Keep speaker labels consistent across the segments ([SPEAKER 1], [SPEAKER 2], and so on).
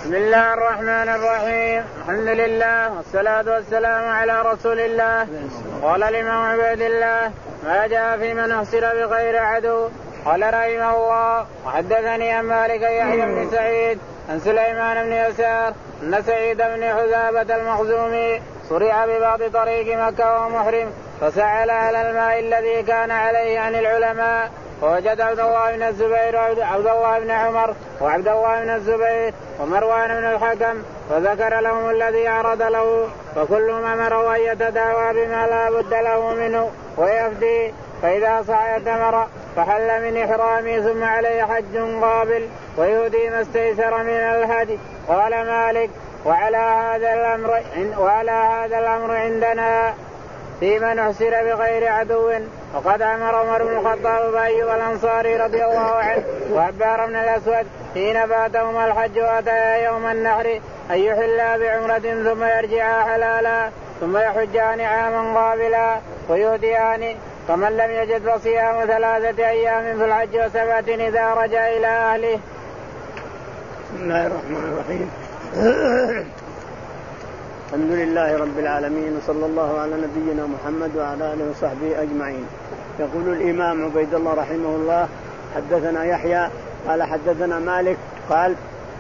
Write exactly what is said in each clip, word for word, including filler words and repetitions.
[SPEAKER 1] بسم الله الرحمن الرحيم. الحمد لله والصلاة والسلام على رسول الله. قال الإمام عبيد الله ما جاء في من أحسر بغير عدو. قال رحمه الله وحدثني عن مالك يحيى بن سعيد عن سليمان بن يسار أن سعيد بن حذافة المخزومي صرع ببعض طريق مكة وهو محرم فسأل على الماء الذي كان عليه عن العلماء فوجد عبد الله بن الزبير وعبد الله بن عمر وعبد الله بن الزبير ومروان بن الحكم فذكر لهم الذي عرض له فكلهم أمره أن يتداوى بما لا بد له منه ويفدي فإذا صعد تمر فحل من إحرامه ثم عليه حج قابل ويهدي ما استيسر من الهدي. قال مالك وعلى هذا الأمر وعلى هذا الأمر عندنا في من أحسر بغير عدو. وقد أمر عمر بن الخطاب بأيوب الأنصاري رضي الله عنه وعبار بن الأسود حين فاتهما الحج وأتيا يوم النحر أن يحلا بعمرة ثم يرجعا حلالا ثم يحجان عاما قابلا ويهديان فمن لم يجد فصيام ثلاثة أيام في الحج وسبعة إذا رجع إلى أهله.
[SPEAKER 2] بسم الله الرحمن الرحيم. الحمد لله رب العالمين وصلى الله على نبينا محمد وعلى آله وصحبه أجمعين. يقول الإمام عبيد الله رحمه الله حدثنا يحيى قال حدثنا مالك قال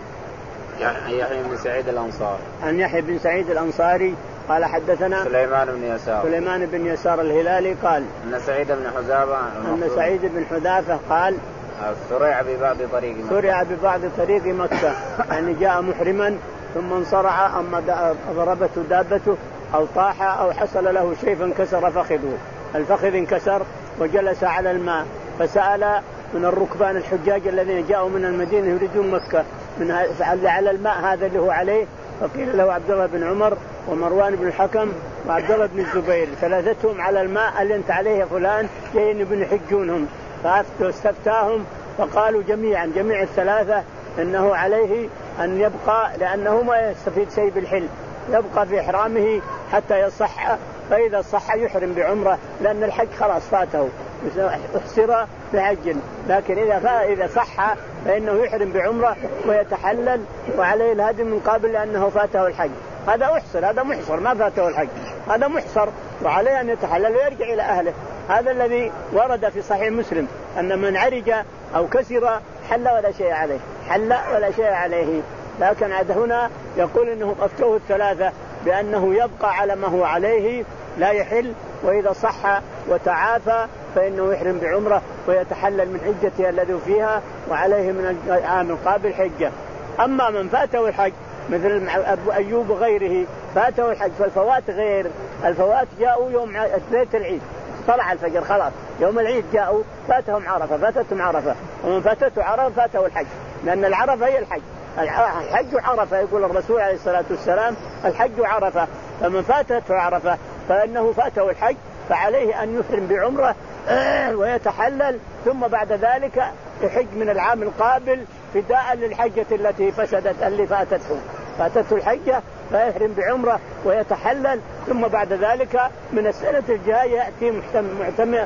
[SPEAKER 1] يحيى بن سعيد الأنصاري
[SPEAKER 2] عن يحيى بن سعيد الأنصاري قال حدثنا
[SPEAKER 1] سليمان بن يسار
[SPEAKER 2] سليمان بن يسار الهلالي قال
[SPEAKER 1] أن سعيد بن حذافة
[SPEAKER 2] أن سعيد بن حذافة قال
[SPEAKER 1] سرع ببعض طريق مكة
[SPEAKER 2] سرع ببعض طريق مكة يعني جاء محرما ثم انصرع أما ضربته دابته أو طاح أو حصل له شيء فانكسر فخذه الفخذ انكسر وجلس على الماء فسأل من الركبان الحجاج الذين جاءوا من المدينة يريدون مكة من على الماء هذا اللي هو عليه فقيل له عبد الله بن عمر ومروان بن الحكم وعبد الله بن الزبير ثلاثتهم على الماء اللي انت عليه يا فلان جايين يبون يحجونهم فاستفتاهم فقالوا جميعا جميع الثلاثة انه عليه ان يبقى لانه ما يستفيد شيء بالحل يبقى في احرامه حتى يصح فاذا صح يحرم بعمره لان الحج خلاص فاته احسر بحج لكن اذا اذا صح فانه يحرم بعمره ويتحلل وعليه الهدي من قبل لانه فاته الحج. هذا احسر هذا محصر ما فاته الحج هذا محصر وعليه ان يتحلل ويرجع الى اهله. هذا الذي ورد في صحيح مسلم ان من عرج او كسر حل ولا شيء عليه حل ولا شيء عليه. لكن عاد هنا يقول انه افتوه الثلاثه بانه يبقى على ما هو عليه لا يحل واذا صح وتعافى فانه يحرم بعمره ويتحلل من حجته الذي فيها وعليه من العام القابل حجه. اما من فاته الحج مثل ابو ايوب وغيره فاته الحج فالفوات غير الفوات جاءوا يوم ليله العيد طلع الفجر خلاص يوم العيد جاءوا فاتهم عرفه فاتتهم عرفه ومن فاتته عرفه فاته الحج لان العرفه هي الحج الحج عرفه يقول الرسول عليه الصلاه والسلام الحج عرفه فمن فاتته عرفه فانه فاته الحج فعليه ان يحرم بعمره ويتحلل ثم بعد ذلك يحج من العام القابل فداء للحجه التي فسدت اللي فاتته فاتته الحجه فيحرم بعمره ويتحلل ثم بعد ذلك من السنة الجاية يأتي محتم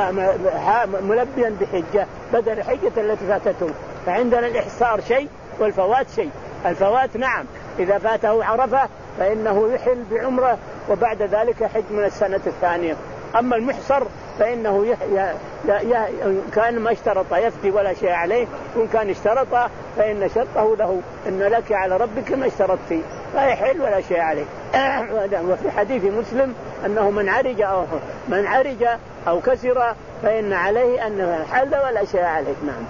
[SPEAKER 2] ملبيا بحجة بدل الحجة التي فاتته. فعندنا الإحصار شيء والفوات شيء. الفوات نعم إذا فاته عرفة فإنه يحل بعمره وبعد ذلك يحج من السنة الثانية. أما المحصر فإنه يح... ي... ي... كان ما اشترط يفتي ولا شيء عليه وإن كان اشترط فإن شرطه له إن لك على ربك ما اشترطت لا يحل ولا شيء عليه. وفي حديث مسلم أنه من عرج أو من عرج أو كسر فإن عليه أنه حل ولا شيء عليه. نعم.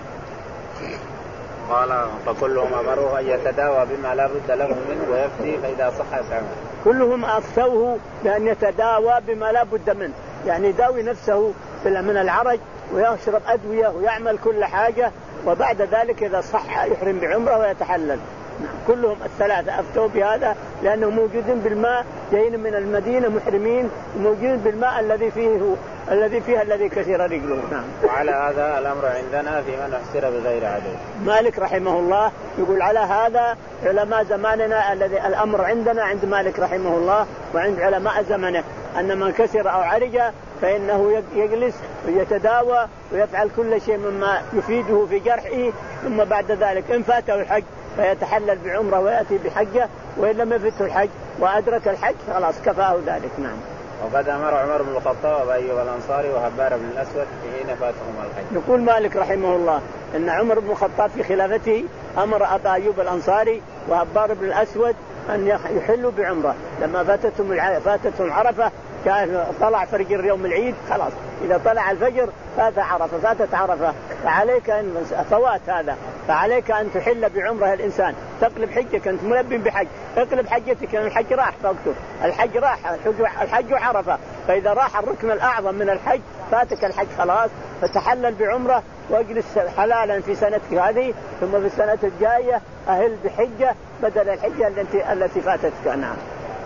[SPEAKER 1] قال فكلهم أمروه أن يتداوى بما لا بد له منه ويفتي فإذا صح يفعل.
[SPEAKER 2] كلهم أفتوه بأن يتداوى بما لا بد منه يعني يداوي نفسه من العرج ويشرب أدوية ويعمل كل حاجة وبعد ذلك إذا صح يحرم بعمره ويتحلل. كلهم الثلاثة أفتوا بهذا لأنهم موجودين بالماء جايين من المدينة محرمين وموجودين بالماء الذي فيه الذي فيها الذي كثير رجله. نعم.
[SPEAKER 1] وعلى هذا الأمر عندنا في من أحسر بغير عدو.
[SPEAKER 2] مالك رحمه الله يقول على هذا علماء زماننا الذي الأمر عندنا عند مالك رحمه الله وعند علماء زمنه أن من كسر أو عرج فإنه يجلس ويتداوى ويفعل كل شيء مما يفيده في جرحه ثم بعد ذلك إن فاته الحج فيتحلل بعمرة ويأتي بحجة، وإن لم يفته الحج وأدرك الحج خلاص كفاه ذلك. نعم.
[SPEAKER 1] وقد أمر عمر بن الخطاب وأيوب الأنصاري وهبار بن الأسود حين فاتهم الحج.
[SPEAKER 2] يقول مالك رحمه الله أن عمر بن الخطاب في خلافته أمر أبا أيوب الأنصاري وهبار بن الأسود أن يحلوا بعمرة لما فاتتهم الع... فاتتهم عرفة. كان طلع فجر يوم العيد خلاص، إذا طلع الفجر فات عرفة فاتت عرفة، فعليك أن فوات هذا، فعليك أن تحل بعمرة. الإنسان تقلب حجك، أنت ملبي بحج، اقلب حجتك، الحج راح فوقته، الحج راح، الحج عرفة، فإذا راح الركن الأعظم من الحج فاتك الحج خلاص، فتحلل بعمرة واجلس حلالا في سنتك هذه، ثم في السنة الجاية أهل بحجة بدل الحجة التي التي فاتتك. نعم.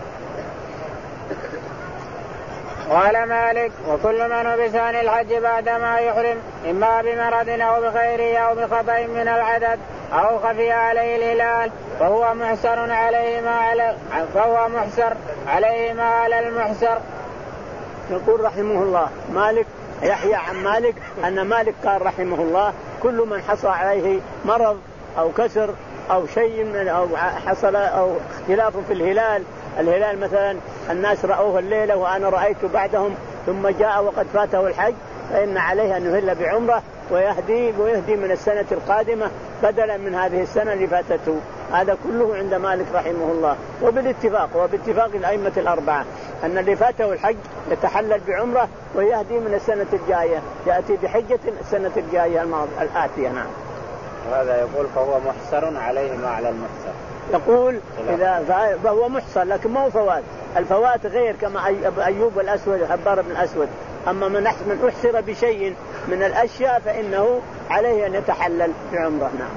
[SPEAKER 1] قال مالك وكل من لبسان الحج بعدما يحرم إما بمرض أو بغيره أو بخطأ من العدد أو خفي عليه الهلال فهو محسر عليه ما على فهو محسر عليه ما على المحسر.
[SPEAKER 2] يقول رحمه الله مالك يحيى عن مالك أن مالك قال رحمه الله كل من حصل عليه مرض أو كسر أو شيء من أو حصل أو اختلاف في الهلال، الهلال مثلا الناس رأوه الليلة وأنا رأيته بعدهم ثم جاء وقد فاته الحج، فإن عليه أن يهل بعمرة ويهدي ويهدي من السنة القادمة بدلا من هذه السنة اللي فاتته. هذا كله عند مالك رحمه الله، وبالاتفاق وباتفاق الأئمة الأربعة أن اللي فاته الحج يتحلل بعمرة ويهدي من السنة الجاية، يأتي بحجة السنة الجاية الآتية. نعم.
[SPEAKER 1] وهذا يقول فهو محسر عليه ما على المحسر.
[SPEAKER 2] يقول إذا فهو محصر لكن ما هو فوات، الفوات غير كما أيوب الأسود وحبار بن الأسود، أما من من أحصر بشيء من الأشياء فإنه عليه أن يتحلل بعمرة. نعم.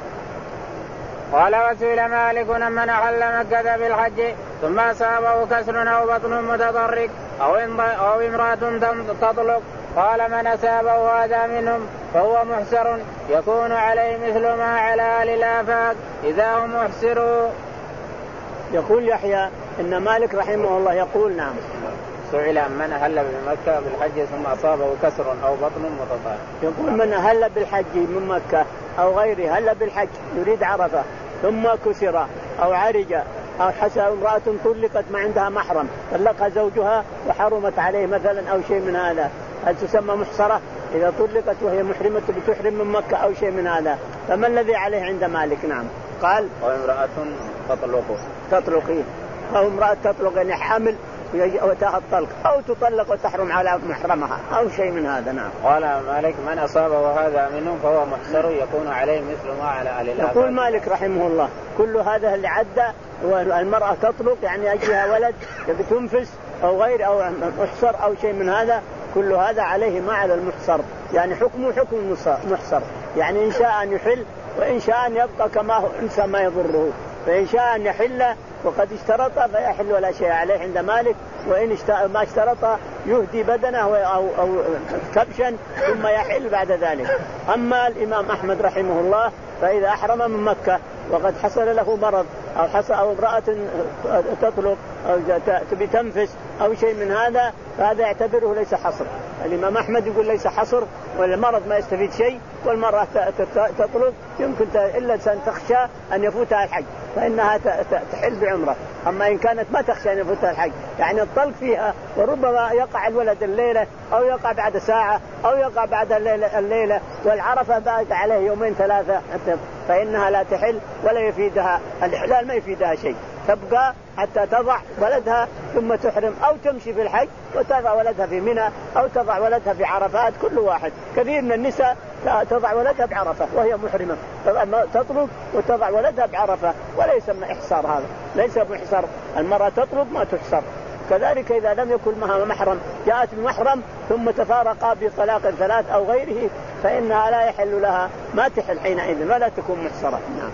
[SPEAKER 1] قال وسئل مالك من أحل مكة بالحج ثم أصابه كسر أو بطن متضرق أو امرأة تطلق قال من أصابه هذا منهم فهو محسر يكون عليه مثل ما على أهل الآفاق إذا هم محسروا.
[SPEAKER 2] يقول يحيى إن مالك رحمه الله يقول نعم
[SPEAKER 1] سئل من أهل بمكة بالحج ثم أصابه كسر أو بطن متضرق.
[SPEAKER 2] يقول من أهل بالحج من مكة أو غيره هل بالحج يريد عرفة ثم كسر أو عرج أو حسب امرأة طلقت ما عندها محرم طلقها زوجها وحرمت عليه مثلا أو شيء من هذا، هل تسمى محصرة؟ إذا طلقت وهي محرمة بتحرم من مكة أو شيء من هذا، فما الذي عليه عند مالك؟ نعم قال
[SPEAKER 1] وامرأة تطلق
[SPEAKER 2] تطلقين أو امرأة تطلق يعني حامل وتاخذ الطلق أو تطلق وتحرم على محرمها أو شيء من هذا. نعم.
[SPEAKER 1] قال مالك من أصابه هذا منهم فهو محسر يكون عليه مثل ما على أهل الآفاق.
[SPEAKER 2] يقول مالك رحمه الله كل هذا اللي عدى والمرأة تطلق يعني أجلها ولد بتنفس أو غير أو محصر أو شيء من هذا، كل هذا عليه ما على المحصر، يعني حكمه حكم المحصر، يعني إن شاء أن يحل وإن شاء أن يبقى كما هو إنسان ما يضره، فإن شاء أن يحل وقد اشترط فيحل ولا شيء عليه عند مالك، وإن ما اشترط يهدي بدنه أو, أو كبشا ثم يحل بعد ذلك. أما الإمام أحمد رحمه الله فإذا أحرم من مكة وقد حصل له مرض أو حصل أو امرأة تطلق أو تبي تنفس أو شيء من هذا فهذا يعتبره ليس حصر. الإمام أحمد يقول ليس حصر، والمرض ما يستفيد شيء، والمرأة تطلق يمكن إلا أن تخشى أن يفوتها الحج فإنها تحل بعمرة. أما إن كانت ما تخشى أن يفوتها الحج يعني الطلق فيها وربما يقع الولد الليلة أو يقع بعد ساعة أو يقع بعد الليلة, الليلة والعرفة باقي عليه يومين ثلاثة فإنها لا تحل ولا يفيدها الإحلال، ما يفيدها شيء، تبقى حتى تضع ولدها ثم تحرم أو تمشي في الحج وتضع ولدها في منى أو تضع ولدها في عرفات. كل واحد كثير من النساء تضع ولدها بعرفة وهي محرمة تطلق وتضع ولدها بعرفة ولا يسمى إحصار، هذا ليس بإحصار، المرأة تطلق ما تحصر. كذلك إذا لم يكن معها محرم جاءت بمحرم ثم تفارقا بطلاق ثلاث أو غيره فإنها لا يحل لها ما تحل حينئذ ولا تكون محصرة. نعم.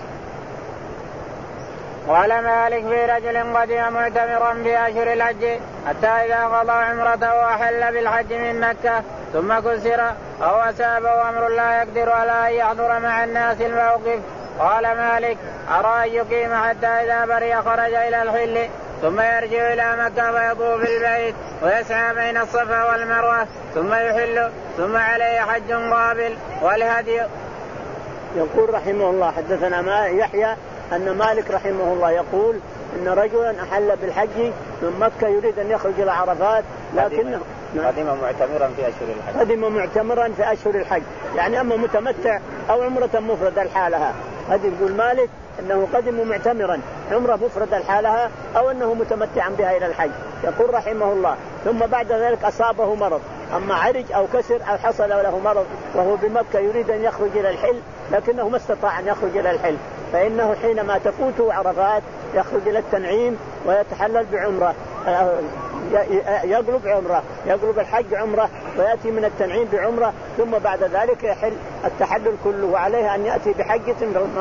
[SPEAKER 1] قال مالك في رجل قدم معتمرا بأشهر الحج حتى إذا قضى عمرته وحل بالحج من مكة ثم كسر أو أصابه أمر لا يقدر على أن يحضر مع الناس الموقف قال مالك أرى أن يقيم حتى إذا بري خرج إلى الحل ثم يرجع إلى مكة ويطوف البيت ويسعى بين الصفا والمروة ثم يحل ثم عليه حج قابل والهدي
[SPEAKER 2] يقول رحمه الله حدثنا ما يحيى أن مالك رحمه الله يقول إن رجلا أحل بالحج من مكة يريد أن يخرج إلى عرفات لكنه
[SPEAKER 1] قدم معتمرا في أشهر الحج
[SPEAKER 2] قدم معتمرا في أشهر الحج يعني أما متمتع أو عمرة مفردة لحالها. هذا يقول مالك أنه قدم معتمرا عمرة مفردة لحالها أو أنه متمتعا بها إلى الحج. يقول رحمه الله ثم بعد ذلك أصابه مرض أما عرج أو كسر أو حصل له مرض وهو بمكة يريد أن يخرج إلى الحل لكنه ما استطاع أن يخرج إلى الحل فإنه حينما تفوته عرفات يخرج إلى التنعيم ويتحلل بعمرة يقلب عمرة يقلب الحج عمرة ويأتي من التنعيم بعمرة ثم بعد ذلك يحل التحلل كله وعليه أن يأتي بحجة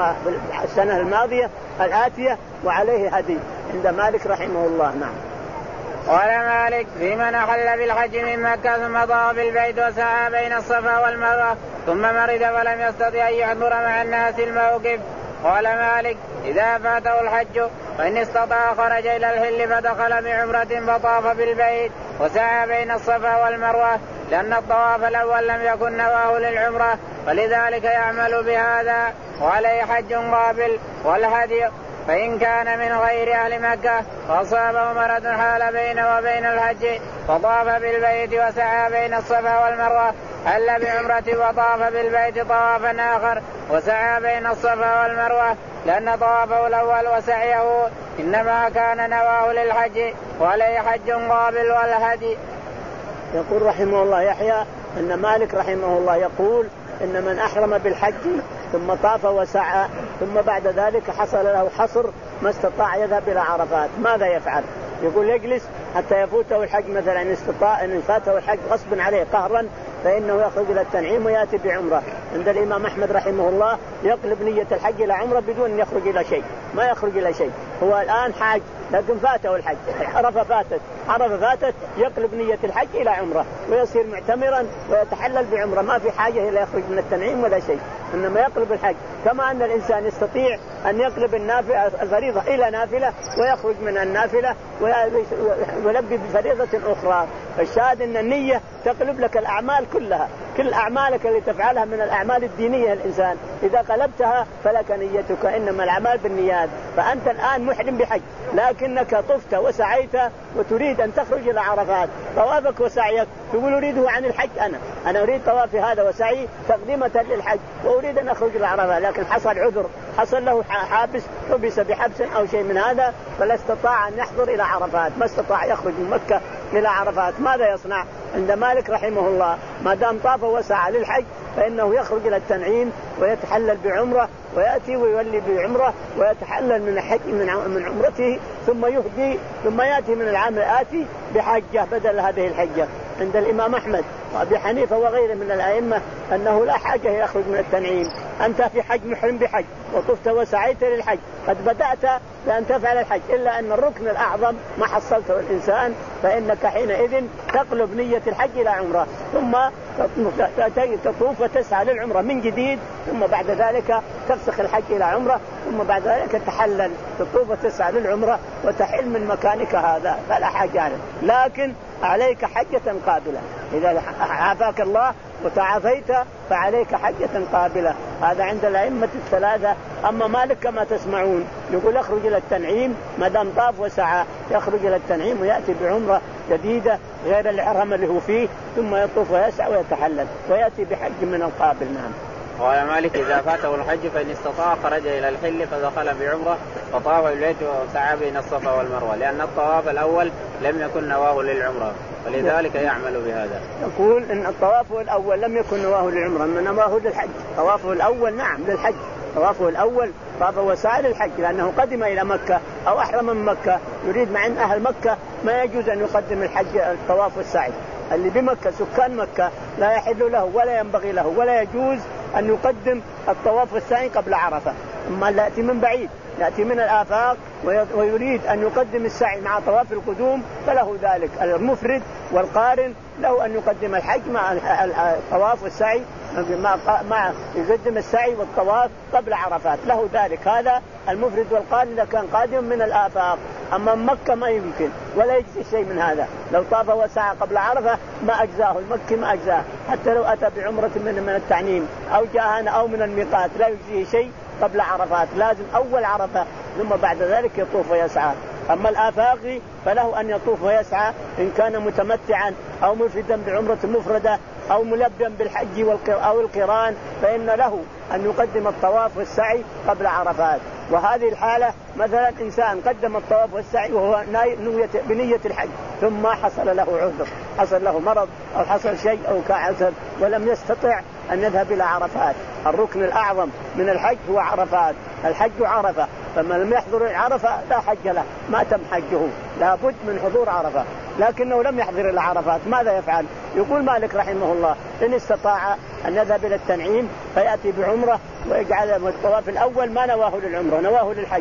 [SPEAKER 2] السنة الماضية الآتية وعليه هدي عند مالك رحمه الله. نعم.
[SPEAKER 1] قال مالك في من أحل بالحج من مكة ثم طاف بالبيت وسعى بين الصفا والمروة ثم مرض فلم يستطع أن يحضر مع الناس الموقف. قال مالك إذا فاته الحج فإن استطاع خرج إلى الحل فدخل بعمرة فطاف بالبيت وسعى بين الصفا والمروة لأن الطواف الأول لم يكن نواه للعمرة فلذلك يعمل بهذا وعليه حج قابل والهدي. فإن كان من غير أهل مكة فأصابه مرض حال بينه وبين الحج فطاف بالبيت وسعى بين الصفا والمروة حل بعمرة وطاف بالبيت طوافا آخر وسعى بين الصفا والمروة لأن طوافه الأول وسعيه إنما كان نواه للحج وعليه حج قابل والهدي.
[SPEAKER 2] يقول رحمه الله يحيى أن مالك رحمه الله يقول إن من أحرم بالحج ثم طاف وسعى ثم بعد ذلك حصل له حصر ما استطاع يذهب إلى عرفات ماذا يفعل؟ يقول يجلس حتى يفوته الحج مثلا إن استطاع إن فاته الحج غصبا عليه قهرا فإنه يخرج إلى التنعيم ويأتي بعمرة. عند الإمام أحمد رحمه الله يقلب نية الحج إلى عمرة بدون أن يخرج إلى شيء ما يخرج إلى شيء هو الآن حاج لكن فاته الحج عرفة فاتت عرفة فاتت يقلب نية الحج إلى عمرة ويصير معتمرا ويتحلل بعمرة ما في حاجة إلى يخرج من التنعيم ولا شيء إنما يقلب الحج كما أن الإنسان يستطيع أن يقلب النافلة الفريضة إلى نافلة ويخرج من النافلة ويلبي بفريضة أخرى. فالشاهد أن النية تقلب لك الأعمال كلها كل أعمالك اللي تفعلها من الأعمال الدينية الإنسان إذا قلبتها فلك نيتك إنما الأعمال بالنيات. فأنت الآن محرم بحج لكنك طفت وسعيت وتريد أن تخرج إلى عرفات طوافك وسعيك تقول أريده عن الحج أنا أنا أريد طوافي هذا وسعي تقديمة للحج وأريد أن أخرج إلى عرفات لكن حصل عذر حصل له حابس حبس بحبس أو شيء من هذا فلا استطاع أن يحضر إلى عرفات ما استطاع يخرج من مكة إلى عرفات ماذا يصنع؟ عند مالك رحمه الله ما دام طاف وسعى للحج فإنه يخرج إلى التنعيم ويتحلل بعمرة ويأتي ويولي بعمرة ويتحلل من الحج من عمرته ثم يهدي ثم يأتي من العام الآتي بحجة بدل هذه الحجة. عند الإمام أحمد وأبي حنيفة وغيره من الأئمة أنه لا حاجة يخرج من التنعيم أنت في حج محرم بحج وطفت وسعيت للحج قد بدأت بأن تفعل الحج إلا أن الركن الأعظم ما حصلته الإنسان فإنك حينئذ تقلب نية الحج إلى عمرة ثم تطوف وتسعى للعمرة من جديد ثم بعد ذلك تفسخ الحج إلى عمرة ثم بعد ذلك تحلل تطوف وتسعى للعمرة وتحل من مكانك هذا فلا حاجة عليك لكن عليك حجة قابلة إذا عافاك الله وتعافيت فعليك حجة قابلة. هذا عند الأئمة الثلاثة. أما مالك كما تسمعون يقول يخرج إلى التنعيم ما دام طاف وسعى يخرج إلى التنعيم ويأتي بعمرة جديدة غير الحرم اللي هو فيه ثم يطوف ويسعى ويتحلل ويأتي بحج من القابل. نعم.
[SPEAKER 1] قال مالك إذا فاته الحج فإن استطاع خرج إلى الحل فدخل بعمرة فطاف البيت وسعى بين الصفا والمروة لأن الطواف الأول لم يكن نواه للعمرة ولذلك يعمل بهذا.
[SPEAKER 2] يقول إن الطواف الأول لم يكن نواه للعمرة من نواه للحج. طوافه الأول نعم للحج طوافه الأول طاف وسعى للحج لأنه قدم إلى مكة أو أحرم من مكة يريد مع أن أهل مكة ما يجوز أن يقدم الحج الطواف والسعي اللي بمكة سكان مكة لا يحل له ولا ينبغي له ولا يجوز أن يقدم الطواف والسعي قبل عرفة. أما يأتي من بعيد يأتي من الآفاق ويريد أن يقدم السعي مع طواف القدوم فله ذلك. المفرد والقارن له أن يقدم الحج مع الطواف والسعي مع يقدم السعي والطواف قبل عرفات له ذلك. هذا المفرد والقارن إذا كان قادم من الآفاق. أما مكة ما يمكن ولا يجزي شيء من هذا. لو طاف وسعى قبل عرفة ما أجزاه، المكي ما أجزاه، حتى لو أتى بعمرة من من التعنيم أو جاء هنا أو من الميقات لا يجزيه شيء قبل عرفات، لازم أول عرفة ثم بعد ذلك يطوف ويسعى. أما الآفاقي فله أن يطوف ويسعى إن كان متمتعا أو مفردا بعمرة مفردة أو ملبيا بالحج أو القران، فإن له أن يقدم الطواف والسعي قبل عرفات. وهذه الحالة مثلا إنسان قدم الطواف والسعي وهو بنية الحج ثم حصل له عذر، حصل له مرض أو حصل شيء أو كعسر ولم يستطع أن يذهب إلى عرفات. الركن الأعظم من الحج هو عرفات، الحج عرفة، فمن لم يحضر عرفة لا حج له، ما تم حجه، لا بد من حضور عرفة. لكنه لم يحضر إلى عرفات ماذا يفعل؟ يقول مالك رحمه الله إن استطاع أن يذهب إلى التنعيم فيأتي بعمرة ويجعل الطواف الأول ما نواه للعمرة نواه للحج،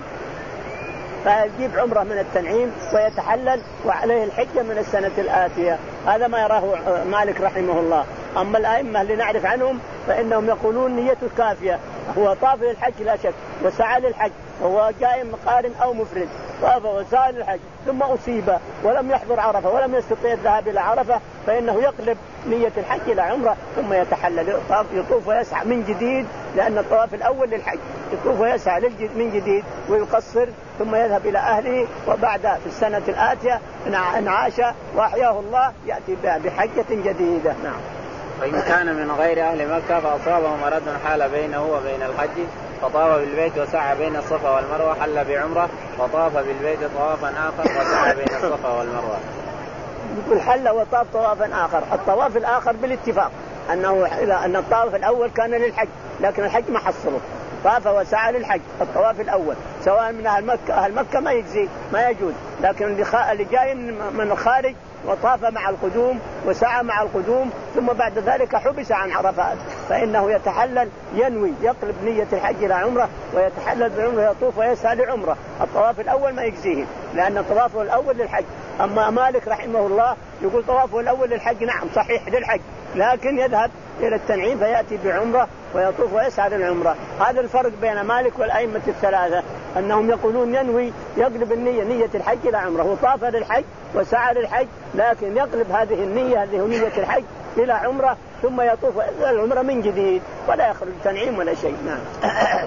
[SPEAKER 2] فيجيب عمرة من التنعيم ويتحلل وعليه الحجة من السنة الآتية. هذا ما يراه مالك رحمه الله. أما الأئمة اللي نعرف عنهم فإنهم يقولون نيته كافية، هو طاف للحج لا شك وسعى للحج، هو جاء مقارن أو مفرد طاف وسعى للحج ثم أصيب ولم يحضر عرفة ولم يستطيع الذهاب إلى عرفة، فإنه يقلب نية الحج إلى عمرة ثم يتحلل يطوف ويسعى من جديد، لأن الطواف الأول للحج، يطوف ويسعى من جديد ويقصر ثم يذهب إلى أهله، وبعد في السنة الآتية إن عاش وأحياه الله يأتي بحجة جديدة. نعم.
[SPEAKER 1] وإن كان من غير أهل مكة فأصابه مرض حال بينه وبين الحج فطاف بالبيت وسعى بين الصفا والمروة حل بعمرة وطاف بالبيت طوافا آخر وسعى بين الصفا والمروة.
[SPEAKER 2] يقول حل وطاف طوافا آخر. الطواف الآخر بالاتفاق أنه أن الطواف الأول كان للحج لكن الحج ما حصله، طاف وسعى للحج الطواف الأول سواء من أهل مكة أهل مكة ما يجزي ما يجوز، لكن اللي جاي من الخارج وطاف مع القدوم وسعى مع القدوم ثم بعد ذلك حبس عن عرفات فإنه يتحلل ينوي يقلب نية الحج إلى عمرة ويتحلل بعمرة يطوف ويسعى لعمرة. الطواف الأول ما يجزيه لأن طوافه الأول للحج. أما مالك رحمه الله يقول طوافه الأول للحج نعم صحيح للحج، لكن يذهب إلى التنعيم فيأتي بعمرة ويطوف ويسعى للعمرة. هذا الفرق بين مالك والأئمة الثلاثة، أنهم يقولون ينوي يقلب النية نية الحج إلى عمرة، وطاف للحج وسعى للحج لكن يقلب هذه النية هذه نية الحج إلى عمرة ثم يطوف العمرة من جديد ولا يخرج تنعيم ولا شيء. نعم.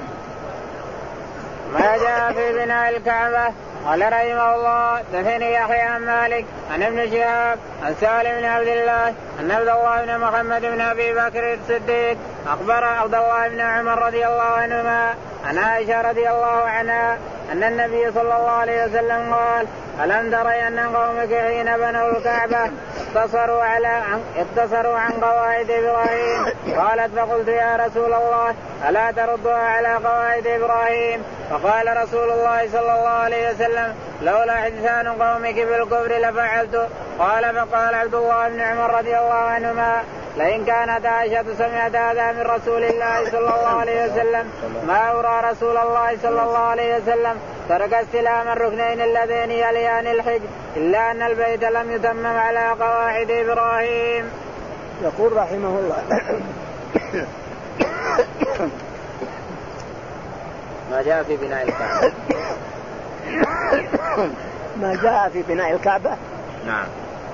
[SPEAKER 1] ما جاء في بناء الكعبة. قال رحمه الله دثني يحيى عن مالك عن ابن شهاب عن سالم بن عبد الله أن عبد الله بن محمد بن أبي بكر الصديق أخبر عبد الله بن عمر رضي الله عنهما عن عائشة رضي الله عنها أن النبي صلى الله عليه وسلم قال ألم تري أن قومك حين بنوا الكعبة اقتصروا على اقتصروا عن قواعد إبراهيم؟ قالت فقلت يا رسول الله ألا تردها على قواعد إبراهيم؟ فقال رسول الله صلى الله عليه وسلم لولا حدثان قومك بالكفر لفعلت. قال فقال عبد الله بن عمر رضي الله عنهما لئن كانت عائشة سمعت هذا من رسول الله صلى الله عليه وسلم ما أرى رسول الله صلى الله عليه وسلم ترك استلام الركنين اللذين يليان الحج إلا أن البيت لم يتمم على قواعد إبراهيم.
[SPEAKER 2] يقول رحمه الله
[SPEAKER 1] ما جاء في بناء الكعبة.
[SPEAKER 2] ما جاء في بناء الكعبة.
[SPEAKER 1] نعم.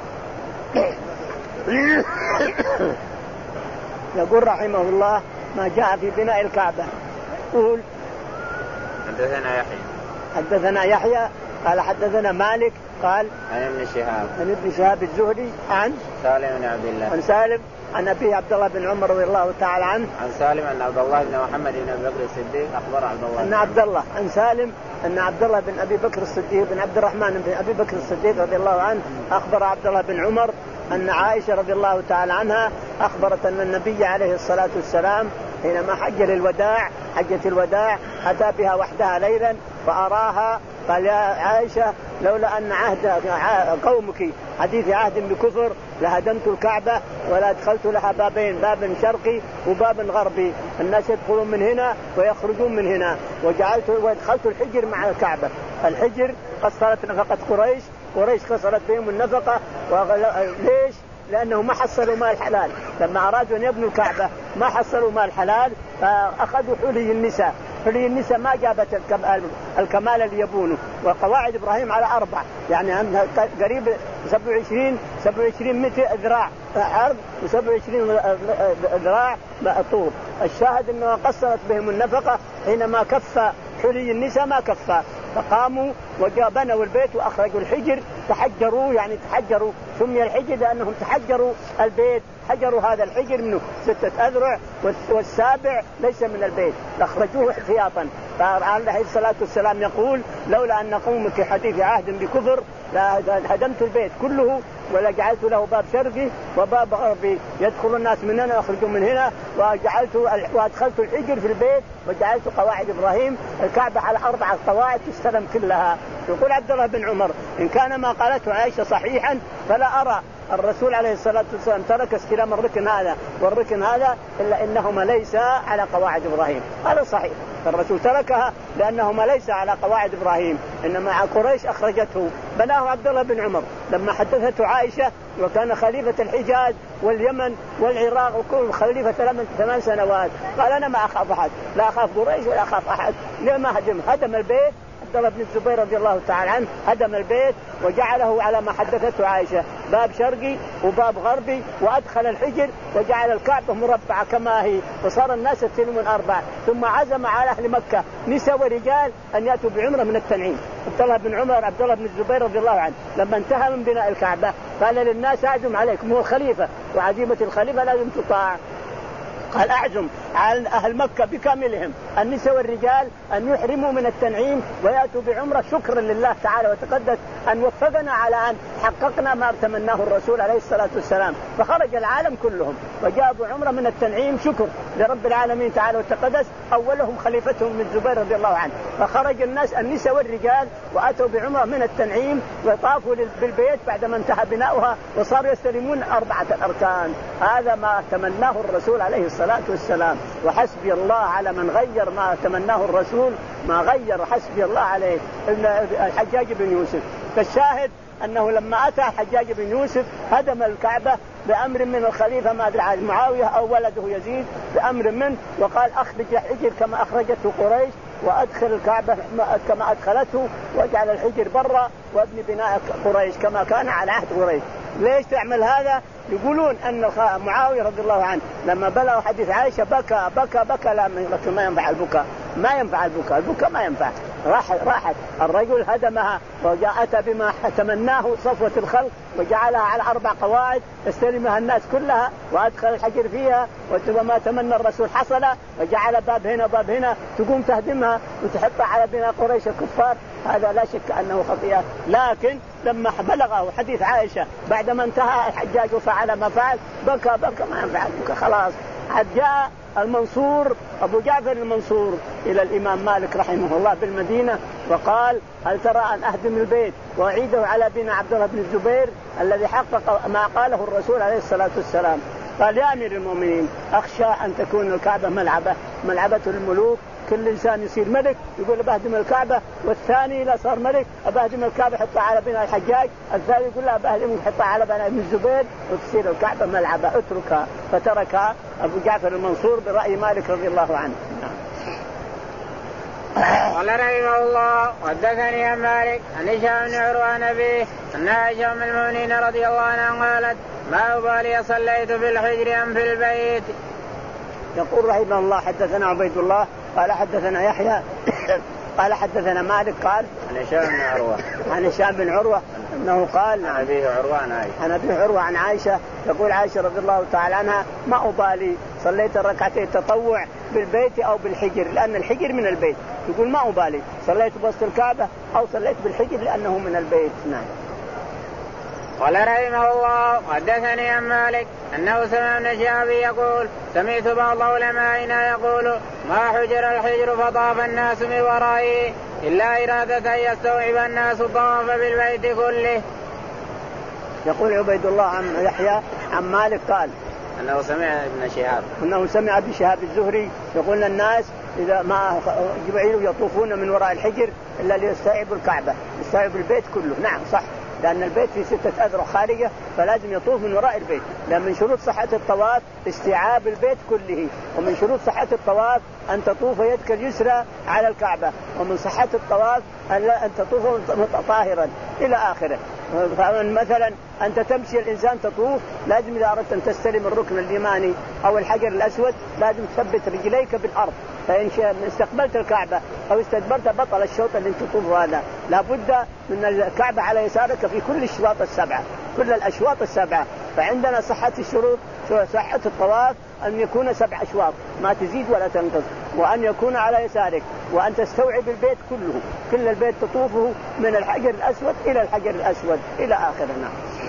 [SPEAKER 2] يقول رحمه الله ما جاء في بناء الكعبة. قول
[SPEAKER 1] حدثنا يحيى
[SPEAKER 2] حدثنا يحيى قال حدثنا مالك قال
[SPEAKER 1] عن ابن شهاب
[SPEAKER 2] عن ابن شهاب الزهري عن
[SPEAKER 1] سالم بن عبد الله
[SPEAKER 2] عن سالم عن أبي عبد الله بن عمر رضي الله تعالى عنه
[SPEAKER 1] عن سالم أن عبد الله بن محمد بن أبي بكر الصديق أخبر عبد الله
[SPEAKER 2] أن عبد الله عن سالم أن عبد الله بن أبي بكر الصديق بن عبد الرحمن بن أبي بكر الصديق رضي الله عنه أخبر عبد الله بن عمر أن عائشة رضي الله تعالى عنها أخبرت أن النبي عليه الصلاة والسلام حينما حج للوداع حجة الوداع أتى بها وحدها ليلا فأراها قال يا عائشة لولا أن عهد قومك حديث عهد بكفر لهدمت الكعبة ولا أدخلت لها بابين باب شرقي وباب غربي الناس يدخلون من هنا ويخرجون من هنا وجعلت وادخلت الحجر مع الكعبة. الحجر قصرت نفقة قريش قريش قصرت بهم النفقة ليش؟ لأنه ما حصلوا مال حلال لما أرادوا أن يبنوا الكعبة ما حصلوا مال حلال فأخذوا حلي النساء حلي النساء ما جابت الكمال اللي يبونه. وقواعد إبراهيم على أربع، يعني قريب سبع وعشرين سبع وعشرين متر ذراع عرض وسبع وعشرين ذراع طول. الشاهد أنه قصرت بهم النفقة حينما كفى حلي النساء ما كفى، فقاموا وبنوا البيت وأخرجوا الحجر، تحجروا يعني تحجروا، سمي الحجر لأنهم تحجروا البيت، حجروا هذا الحجر منه ستة أذرع والسابع ليس من البيت، أخرجوه احتياطا. فعليه الصلاة والسلام يقول لولا أن قومك حديث عهد بكفر لهدمت البيت كله ولجعلت له باب شرقي وباب غربي يدخل الناس من هنا ويخرجون من هنا، وجعلت وأدخلت الحجر في البيت وجعلت قواعد إبراهيم الكعبة على أربعة قواعد تستلم كلها. يقول عبد الله بن عمر إن كان ما قالته عائشة صحيحا فلا أرى الرسول عليه الصلاة والسلام ترك استلام الركن هذا والركن هذا إلا إنهما ليس على قواعد إبراهيم. هذا صحيح، الرسول تركها لأنهما ليس على قواعد إبراهيم، إنما قريش أخرجته. بناه عبد الله بن عمر لما حدثته عائشة وكان خليفة الحجاز واليمن والعراق وكل خليفة ثمان سنوات، قال أنا ما أخاف أحد، لا أخاف قريش ولا أخاف أحد. لما هدم هدم البيت عبد الله بن الزبير رضي الله تعالى عنه، هدم البيت وجعله على ما حدثته عائشة باب شرقي وباب غربي، وأدخل الحجر وجعل الكعبة مربعة كما هي، وصار الناس يستلمون أربع. ثم عزم على أهل مكة نساء ورجال أن يأتوا بعمرة من التنعيم. عبد الله بن عمر عبد الله بن الزبير رضي الله عنه لما انتهى من بناء الكعبة قال للناس أعزم عليكم، هو الخليفة وعزيمة الخليفة لازم تطاع. قال أعزم على أهل مكة بكاملهم النساء والرجال أن يحرموا من التنعيم ويأتوا بعمرة شكرا لله تعالى وتقدس أن وفقنا على أن حققنا ما تمناه الرسول عليه الصلاة والسلام. فخرج العالم كلهم وجابوا عمرة من التنعيم شكر لرب العالمين تعالى وتقدس، أولهم خليفتهم من الزبير رضي الله عنه. فخرج الناس النساء والرجال وأتوا بعمرة من التنعيم وطافوا بالبيت بعدما انتهى بناؤها وصاروا يستلمون أربعة الأركان. هذا ما تمناه الرسول عليه الصلاة والسلام، وحسبي الله على من غير ما تمناه الرسول، ما غير حسبي الله عليه. الحجاج بن يوسف فالشاهد أنه لما أتى الحجاج بن يوسف هدم الكعبة بأمر من الخليفة ما أدري معاوية أو ولده يزيد بأمر منه، وقال أخرج الحجر كما أخرجته قريش وأدخل الكعبة كما أدخلته واجعل الحجر برا وابن بناء قريش كما كان على عهد قريش. ليش تعمل هذا؟ يقولون أن معاوية رضي الله عنه لما بلغ حديث عائشة بكى بكى بكى لا ما ينفع البكاء، ما ينفع البكاء، البكاء ما ينفع. راح راحت الرجل هدمها وجاءت بما تمناه صفوة الخلق وجعلها على أربع قواعد يستلمها الناس كلها وأدخل الحجر فيها، وما تمنى الرسول حصل وجعل باب هنا باب هنا، تقوم تهدمها وتحطها على بناء قريش الكفار. هذا لا شك أنه خطيئة. لكن لما بلغه حديث عائشة بعدما انتهى الحجاج وفعل ما فعل بكى بكى ما ينفع بكى خلاص. حد جاء المنصور أبو جعفر المنصور إلى الإمام مالك رحمه الله بالمدينة وقال هل ترى أن أهدم البيت وأعيده على بناء عبد الله بن الزبير الذي حقق ما قاله الرسول عليه الصلاة والسلام؟ قال يا أمير المؤمنين أخشى أن تكون الكعبة ملعبة ملعبة الملوك، كل إنسان يصير ملك يقول بهدم الكعبة، والثاني إذا صار ملك أبهدم الكعبة حطها على بناء الحجاج، الثاني يقول لا أبهدم حطها على بناء ابن الزبير وتصير الكعبة ملعبة اتركها. فتركها أبو جعفر المنصور برأي مالك رضي الله عنه.
[SPEAKER 1] قال رحمه الله حدثني عن مالك عن هشام بن عروة عن أبيه أن عائشة أم المؤمنين رضي الله عنها قالت ما أبالي صليت في الحجر أم في البيت.
[SPEAKER 2] يقول رحمه الله حدثنا عبيد الله قال حدثنا يحيى قال حدثنا مالك قال
[SPEAKER 1] عن هشام بن عروة
[SPEAKER 2] عن هشام بن عروة أنه قال
[SPEAKER 1] عن أبيه عروة عن عائشة
[SPEAKER 2] عن أبيه عروة عن عائشة يقول عائشة رضي الله تعالى عنها ما أبالي صليت الركعتين التطوع بالبيت أو بالحجر لأن الحجر من البيت، يقول ما أبالي صليت بوسط الكعبة أو صليت بالحجر لأنه من البيت. نعم.
[SPEAKER 1] قال رحمه الله حدثني عن مالك أنه سمع ابن شهاب يقول سمعت بعض علمائنا يقول ما حجر الحجر فطاف الناس من ورائه إلا إرادة أن يستوعب الناس الطواف بالبيت كله.
[SPEAKER 2] يقول عبيد الله عن يحيى عن مالك قال
[SPEAKER 1] أنه سمع ابن شهاب
[SPEAKER 2] أنه سمع ابن شهاب الزهري يقول الناس إذا ما جبعيل يطوفون من وراء الحجر إلا ليستوعبوا الكعبة يستوعبوا البيت كله. نعم صح، لأن البيت في ستة أذرع خارجة فلازم يطوف من وراء البيت. لأن من شروط صحة الطواف استيعاب البيت كله، ومن شروط صحة الطواف أن تطوف يدك اليسرى على الكعبة، ومن صحة الطواف أن تطوف طاهرا إلى آخره. مثلا أنت تمشي الإنسان تطوف لازم إذا أردت أن تستلم الركن اليماني أو الحجر الأسود لازم تثبت رجليك بالأرض، فإن استقبلت الكعبة أو استدبرت بطل الشوط اللي تطوف هذا. لابد من الكعبة على يسارك في كل الشواط السبعة، كل الأشواط السبعة. فعندنا صحة الشروط صحة الطواف أن يكون سبع أشواط ما تزيد ولا تنقص، وأن يكون على يسارك، وأن تستوعب البيت كله، كل البيت تطوفه من الحجر الأسود إلى الحجر الأسود إلى آخرنا.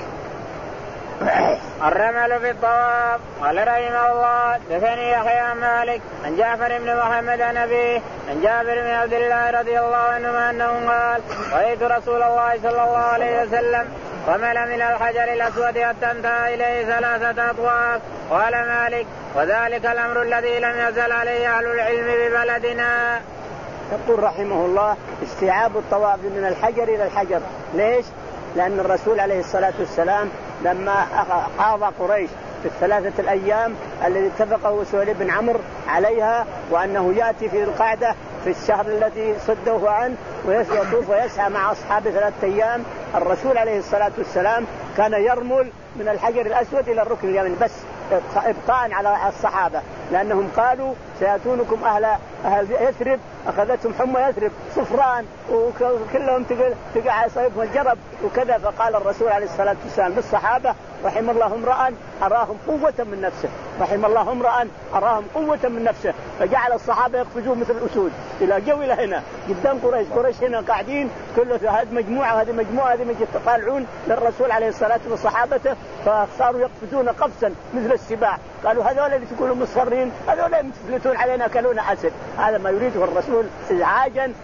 [SPEAKER 1] الرمل في الطواف. قال رحمه الله دثني يحيى عن مالك عن جعفر بن محمد عن أبيه عن جابر بن عبد الله رضي الله عنهما أنه قال رأيت رسول الله صلى الله عليه وسلم رمل من الحجر الأسود حتى انتهى إليه ثلاثة أطواف. قال مالك وذلك الأمر الذي لم يزل عليه أهل العلم ببلدنا.
[SPEAKER 2] يقول رحمه الله استيعاب الطواف من الحجر إلى الحجر. ليش؟ لأن الرسول عليه الصلاة والسلام لما قاضى قريش في الثلاثة الأيام الذي اتفقه سهيل بن عمرو عليها، وأنه يأتي في القعدة في الشهر الذي صدوه عنه ويطوف ويسعى مع أصحابه ثلاثة أيام، الرسول عليه الصلاة والسلام كان يرمل من الحجر الأسود إلى الركن اليمني بس إبقاء على الصحابة، لأنهم قالوا سيأتونكم أهل أهل يثرب أخذتهم حمى يثرب صفران وكلهم تقع صيبهم الجرب وكذا. فقال الرسول عليه الصلاة والسلام للصحابة رحم الله امرأ أراهم قوة من نفسه، رحم الله امرأ أراهم قوة من نفسه. فجعل الصحابة يقفزون مثل الأسود إلى جو إلى هنا قدام قريش، قريش هنا قاعدين كله هذه مجموعة هذه مجموعة هذه مجموعة طالعون للرسول عليه الصلاة والسلام وصحابته، فصاروا يقفزون قفزا مثل السباع. قالوا هذول اللي تقولوا مصفرين هذول يتفلتون علينا كلونا أسد. هذا ما يريده الرسول إزعاجا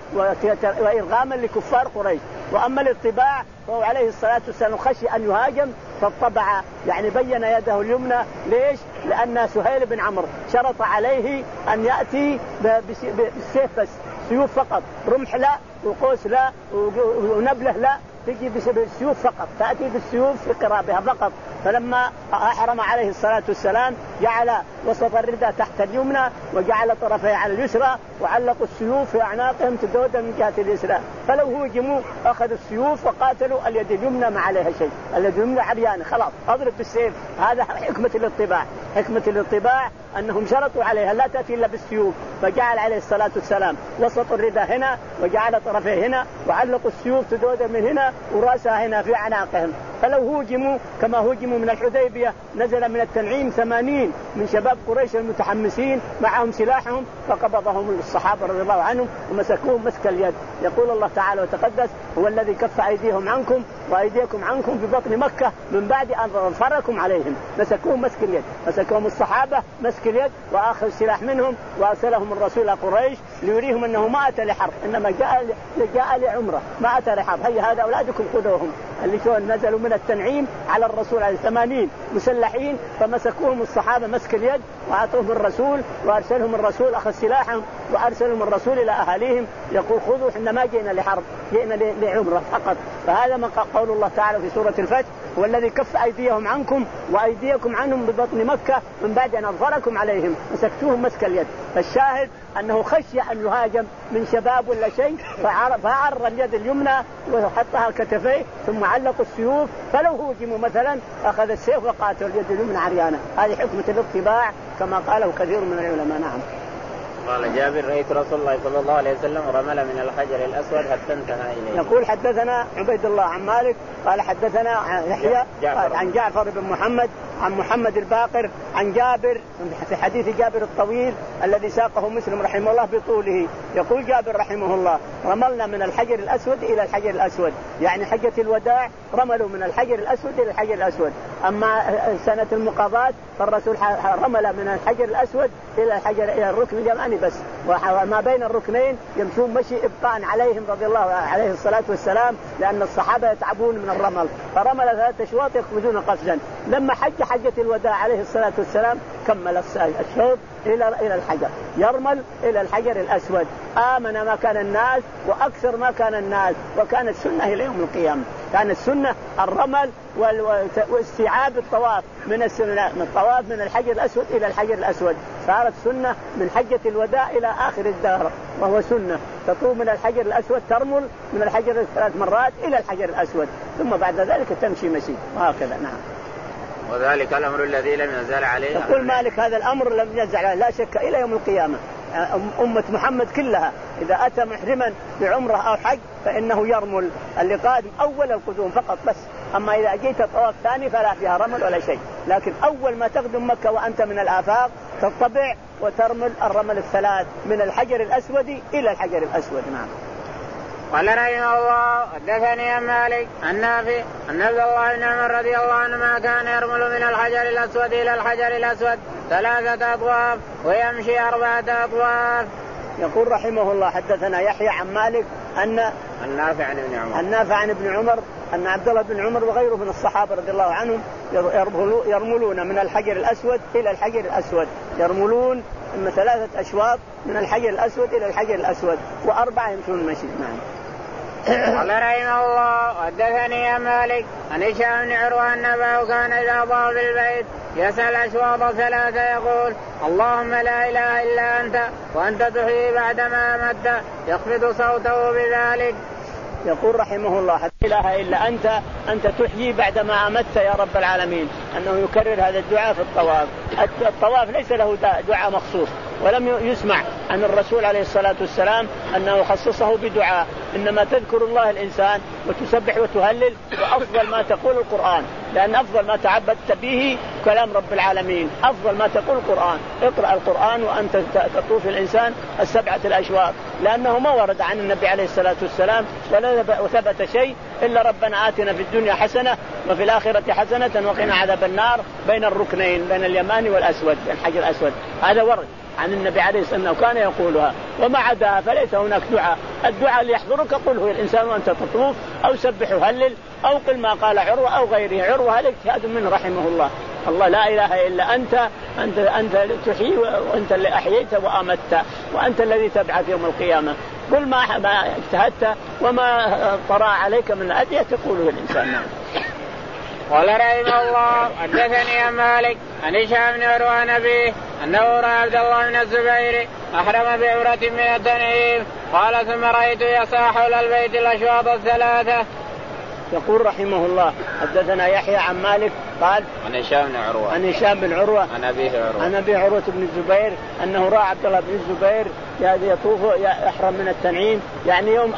[SPEAKER 2] وإرغاما لكفار قريش. وأما الاتباع فهو عليه الصلاة والسلام خشي أن يهاجم فاطبع، يعني بين يده اليمنى. ليش؟ لأن سهيل بن عمرو شرط عليه أن يأتي بالسيف بس، سيوف فقط، رمح لا وقوس لا ونبله لا، تجي بالسيوف فقط، تأتي بالسيوف في قرابها فقط. فلما أحرم عليه الصلاة والسلام جعل وسط الرداء تحت اليمنى وجعل طرفيه على اليسرى وعلقوا السيوف في أعناقهم تدودا من جهة اليسرى، فلو هجموا أخذوا السيوف وقاتلوا اليد اليمنى ما عليها شيء، اليد اليمنى عريانة خلاص أضرب بالسيف. هذا حكمة الاتباع، حكمة الاتباع أنهم شرطوا عليها لا تأتي إلا بالسيوف، فجعل عليه الصلاة والسلام وسط الرداء هنا وجعل طرفيه هنا وعلقوا السيوف تدودا من هنا ورأسها هنا في أعناقهم. فلو هجموا كما هجموا من الحديبية نزل من التنعيم ثمانين من شباب قريش المتحمسين معهم سلاحهم فقبضهم الصحابة رضي الله عنهم ومسكوهم مسك اليد. يقول الله تعالى وتقدس هو الذي كف أيديهم عنكم وأيديكم عنكم في بطن مكة من بعد أن ظفركم عليهم، مسكوهم مسك اليد، مسكوهم الصحابة مسك اليد وآخذ السلاح منهم وأرسلهم الرسول قريش ليريهم أنه ما أتى لحرب إنما جاء جاء لعمرة، ما أتى لحرب. هيا هذا أولادكم خذوهم اللي شو نزلوا من التنعيم على الرسول عليه ثمانين مسلحين، فمسكوهم الصحابة مسك اليد وأعطوهم الرسول وأرسلهم الرسول أخذ سلاحهم وأرسلهم الرسول إلى أهاليهم يقول خذوا إحنا ما جئنا لحرب جئنا لعمرة فقط. فهذا ما قول الله تعالى في سورة الفتح هو الذي كف أيديهم عنكم وأيديكم عنهم ببطن مكة من بعد أن أظفركم عليهم مسكتوهم مسك اليد. فالشاهد أنه خشي أن يهاجم من شباب ولا شيء فعر اليد اليمنى وحطها على كتفيه ثم علقوا السيوف، فلو هوجموا مثلا أخذ السيف وقاتل اليد اليمنى عريانة. هذه حكمة الاتباع كما قاله كثير من العلماء. نعم.
[SPEAKER 1] قال جابر رأيت رسول الله صلى الله عليه وسلم رمل من الحجر الأسود حتى انتهى إليه.
[SPEAKER 2] يقول حدثنا عبيد الله عن مالك قال حدثنا يحيى عن جعفر بن محمد عن محمد الباقر عن جابر في حديث جابر الطويل الذي ساقه مسلم رحمه الله بطوله. يقول جابر رحمه الله رملنا من الحجر الأسود إلى الحجر الأسود، يعني حجة الوداع رملوا من الحجر الأسود إلى الحجر الأسود. أما سنة المقاضاة فالرسول رمل من الحجر الأسود إلى الحجر إلى الركن اليماني بس. وما بين الركنين يمشون مشي إبقاء عليهم رضي الله عليه الصلاة والسلام، لأن الصحابة يتعبون من الرمل، فرمل ثلاثة أشواط يخرجون قفزا. لما حج حجة الوداع عليه الصلاة والسلام كمل الشوط إلى إلى الحجر، يرمل إلى الحجر الأسود. آمن ما كان الناس وأكثر ما كان الناس، وكانت سنة إلى يوم القيامة، كانت سنة الرمل واستيعاب الطواف من السنة، من الطواف من الحجر الأسود إلى الحجر الأسود، صارت سنة من حجة الوداع إلى آخر الدهر، وهو سنة تطوف من الحجر الأسود، ترمل من الحجر ثلاث مرات إلى الحجر الأسود، ثم بعد ذلك تمشي مشي وهكذا. نعم.
[SPEAKER 1] وذلك الأمر الذي لم ينزل عليه.
[SPEAKER 2] يقول مالك هذا الأمر لم ينزل عليه لا شك إلى يوم القيامة. أمة محمد كلها إذا أتى محرما بعمرة أو حج فإنه يرمل، اللي قادم أول القدوم فقط بس، أما إذا جيت طواف ثاني فلا فيها رمل ولا شيء، لكن أول ما تقدم مكة وأنت من الآفاق تطبع وترمل الرمل الثلاث من الحجر الأسود إلى الحجر الأسود. نعم.
[SPEAKER 1] قال رحمه الله حدثني عن مالك عن نافع أن عبد الله بن عمر رضي الله عنهما كان يرمل من الحجر الأسود إلى الحجر الأسود ثلاثة أطواف ويمشي أربعة أطواف.
[SPEAKER 2] يقول رحمه الله حدثنا يحيى عن مالك أن
[SPEAKER 1] النافع عن ابن عمر
[SPEAKER 2] النافع عن ابن عمر أن عبد الله بن عمر وغيره من الصحابة رضي الله عنهم يرملون من الحجر الأسود إلى الحجر الأسود، يرملون من ثلاثة أشواط من الحجر الأسود إلى الحجر الأسود، وأربعة يمشون مشي. نعم.
[SPEAKER 1] قال رحمه الله حدثني عن مالك عن هشام بن عروة أن أباه كان إذا طاف بالبيت يسأل أشواط ثلاثة يقول اللهم لا إله إلا أنت وأنت تحيي بعدما أمت، يخفض صوته بذلك.
[SPEAKER 2] يقول رحمه الله لا إله إلا أنت أنت تحيي بعدما أمت يا رب العالمين، أنه يكرر هذا الدعاء في الطواف. الطواف ليس له دعاء مخصوص، ولم يسمع عن الرسول عليه الصلاة والسلام أنه خصصه بدعاء، إنما تذكر الله الإنسان وتسبح وتهلل، وأفضل ما تقول القرآن، لأن أفضل ما تعبدت به كلام رب العالمين، أفضل ما تقول القرآن. اقرأ القرآن وأنت تطوف الإنسان السبعة الأشواط، لأنه ما ورد عن النبي عليه الصلاة والسلام ولا ثبت شيء إلا ربنا آتنا في الدنيا حسنة وفي الآخرة حسنة وقنا عذاب النار بين الركنين بين اليماني والأسود الحجر الأسود، هذا ورد عن النبي عليه الصلاة والسلام كان يقولها. وما عداها فليس هناك دعاء، الدعاء اللي يحضرك قله الإنسان وأنت تطوف، أو سبح وهلل، أو قل ما قال عروة أو غيره. عروة هذا اجتهاد منه رحمه الله. الله لا إله إلا أنت أنت أنت تحيي وأنت اللي أحييت وأمت وأنت الذي تبعث يوم القيامة، كل ما ما اجتهدت وما طرأ عليك من أدية تقوله الإنسان.
[SPEAKER 1] قال رحمه الله حدثني عن مالك عن هشام بن عروة عن أبيه أنه رأى عبد الله بن الزبير أحرم بعمرة من التنعيم قال ثم رأيت يسعى حول البيت الأشواط الثلاثة.
[SPEAKER 2] يقول رحمه الله حدثنا يحيى عن مالك قال
[SPEAKER 1] عن هشام بن عروة
[SPEAKER 2] عن هشام بن عروة
[SPEAKER 1] عن أبيه عروة
[SPEAKER 2] عن أبي عروة بن الزبير أنه رأى عبد الله بن الزبير يطوف يحرم من التنعيم، يعني يوم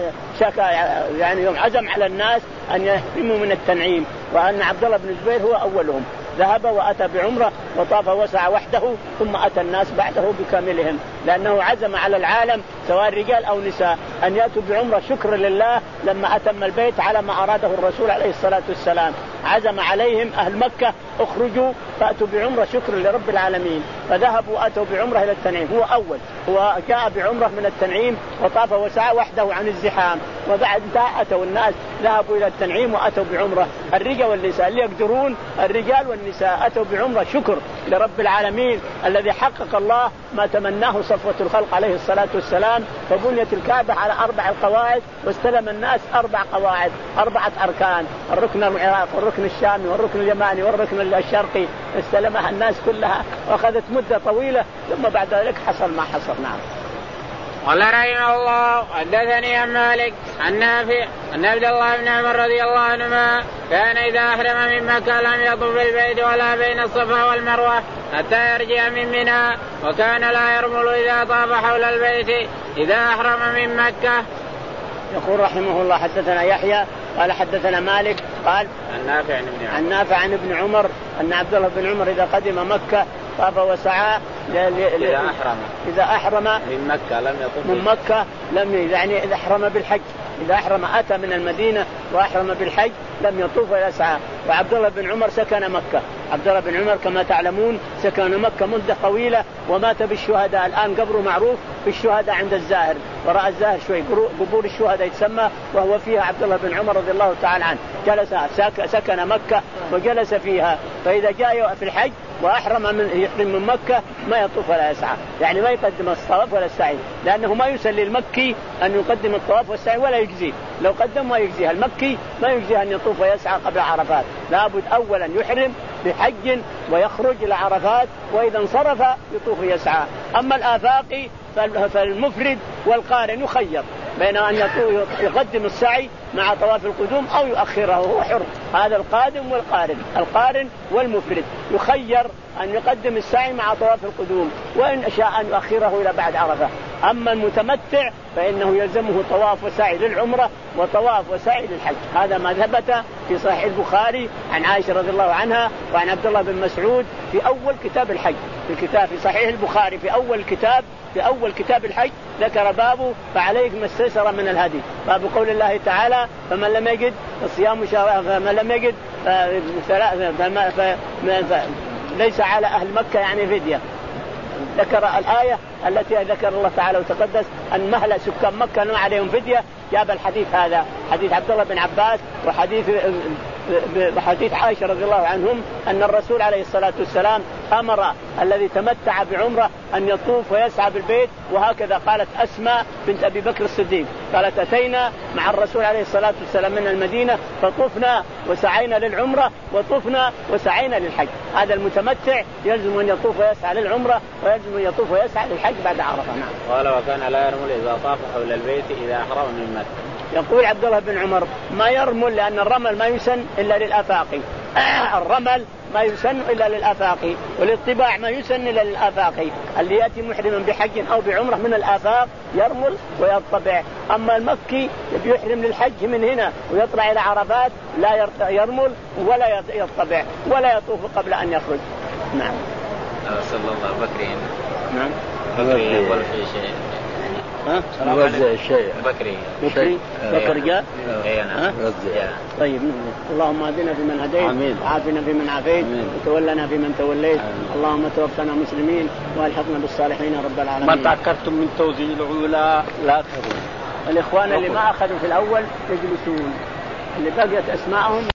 [SPEAKER 2] شكا يعني يوم عزم على الناس أن يحرموا من التنعيم، وأن عبد الله بن الزبير هو أولهم، ذهب وأتى بعمرة وطاف وسعى وحده، ثم أتى الناس بعده بكاملهم، لأنه عزم على العالم سواء رجال أو نساء أن يأتوا بعمرة شكر لله لما أتم البيت على ما أراده الرسول عليه الصلاة والسلام. عزم عليهم أهل مكة اخرجوا فأتوا بعمرة شكر لرب العالمين، فذهبوا وأتوا بعمرة إلى التنعيم، هو أول، هو جاء بعمرة من التنعيم وطاف وسعى وحده عن الزحام، وبعد أتوا الناس ذهبوا إلى التنعيم وأتوا بعمرة، الرجال والنساء اللي يقدرون الرجال والنساء أتوا بعمرة شكر لرب العالمين الذي حقق الله ما تمناه صفوة الخلق عليه الصلاة والسلام. فبنيت الكعبة على أربع قواعد واستلم الناس أربع قواعد أربعة أركان، الركن العراق والركن الشامي والركن اليماني والركن الشرقي، استلمها الناس كلها وأخذت مدة طويلة، ثم بعد ذلك حصل ما حصل. نعم.
[SPEAKER 1] قال رحمه الله حدثني عن مالك عن نافع أن عبد الله بن عمر رضي الله عنهما كان إذا أحرم من مكة لم يطف بالبيت ولا بين الصفا والمروة حتى يرجع من منى، وكان لا يرمل إذا طاف حول البيت إذا أحرم من مكة.
[SPEAKER 2] يقول رحمه الله حدثنا يحيى قال حدثنا مالك قال
[SPEAKER 1] عن نافع عن ابن عمر
[SPEAKER 2] عن نافع عن ابن عمر أن عبد الله بن عمر إذا قدم مكة طاف وسعى
[SPEAKER 1] إذا أحرم
[SPEAKER 2] إذا أحرم
[SPEAKER 1] من مكة لم يطف
[SPEAKER 2] من مكة لم يعني إذا أحرم بالحج، إذا أحرم أتى من المدينة وأحرم بالحج لم يطوف ولا سعى. وعبد الله بن عمر سكن مكة عبد الله بن عمر كما تعلمون سكن مكة مدة طويلة ومات بالشهداء. الآن قبره معروف بالشهداء عند الزاهر، وراء الزاهر شوي قبور الشهداء يتسمى، وهو فيها عبد الله بن عمر رضي الله تعالى عنه. جلس سكن مكة وجلس فيها. فإذا جاء في الحج وأحرم من يحرم من مكة ما يطوف ولا يسعى، يعني ما يقدم الطواف ولا السعي، لأنه ما يسلي المكي أن يقدم الطواف والسعي ولا يجزيه. لو قدم ما يجزيه، المكي ما يجزيه أن يطوف ويسعى قبل عرفات، لابد أولا يحرم بحج ويخرج إلى عرفات، وإذا انصرف يطوف ويسعى. أما الآفاقي فالمفرد والقارن يخير بين أن يقدم السعي مع طواف القدوم أو يؤخره، هو حر. هذا القادم والقارن، القارن والمفرد يخير أن يقدم السعي مع طواف القدوم، وإن شاء أن يؤخره إلى بعد عرفة. أما المتمتع فإنه يلزمه طواف وسعي للعمرة وطواف وسعي للحج. هذا ما ثبت في صحيح البخاري عن عائشة رضي الله عنها وعن عبد الله بن مسعود في أول كتاب الحج، في كتاب في صحيح البخاري في أول كتاب في أول كتاب الحج ذكر بابه فعليك ما استيسر من الهدي، باب قول الله تعالى فمن لم يجد صيام شهر، فمن لم يجد ليس على أهل مكة يعني فدية. ذكر الآية التي ذكر الله تعالى وتقدس أن مهل سكان مكة ما عليهم فدية، جاب الحديث هذا حديث عبد الله بن عباس وحديث بحديث عائشة رضي الله عنهم أن الرسول عليه الصلاة والسلام أمر الذي تمتع بعمرة أن يطوف ويسعى بالبيت. وهكذا قالت أسماء بنت أبي بكر الصديق، قالت أتينا مع الرسول عليه الصلاة والسلام من المدينة فطفنا وسعينا للعمرة وطفنا وسعينا للحج. هذا المتمتع يلزم أن يطوف ويسعى للعمرة ويلزم أن يطوف ويسعى للحج بعد عرفة. نعم.
[SPEAKER 1] قال وكان لا يرمل إذا طاف حول البيت إذا أحرم من مكة.
[SPEAKER 2] يقول عبد الله بن عمر ما يرمل لأن الرمل ما يسن إلا للآفاقي. الرمل ما يسن إلا للآفاقي، والاتباع ما يسن إلا للآفاقي. اللي يأتي محرما بحج أو بعمرة من الآفاق يرمل ويطبع. أما المكي يحرم للحج من هنا ويطلع إلى عرفات لا يرمل ولا يطبع ولا يطوف قبل أن يخرج. نعم.
[SPEAKER 1] صلى الله بكرين.
[SPEAKER 2] نعم.
[SPEAKER 1] بكرين ولا في شيء.
[SPEAKER 2] ها؟
[SPEAKER 3] نوزع الشيء.
[SPEAKER 1] بكري.
[SPEAKER 2] بكري. بكر جاء.
[SPEAKER 1] إيه أنا.
[SPEAKER 2] طيب. اللهم اهدنا فيمن هديت، وعافنا فيمن عافيت، وتولنا فيمن توليت. اللهم توفنا مسلمين والحقنا بالصالحين رب العالمين.
[SPEAKER 3] ما تأكرتم من توزيع العلا لا تأخذوا.
[SPEAKER 2] الإخوان اللي ما أخذوا في الأول يجلسون، اللي بقيت أسماءهم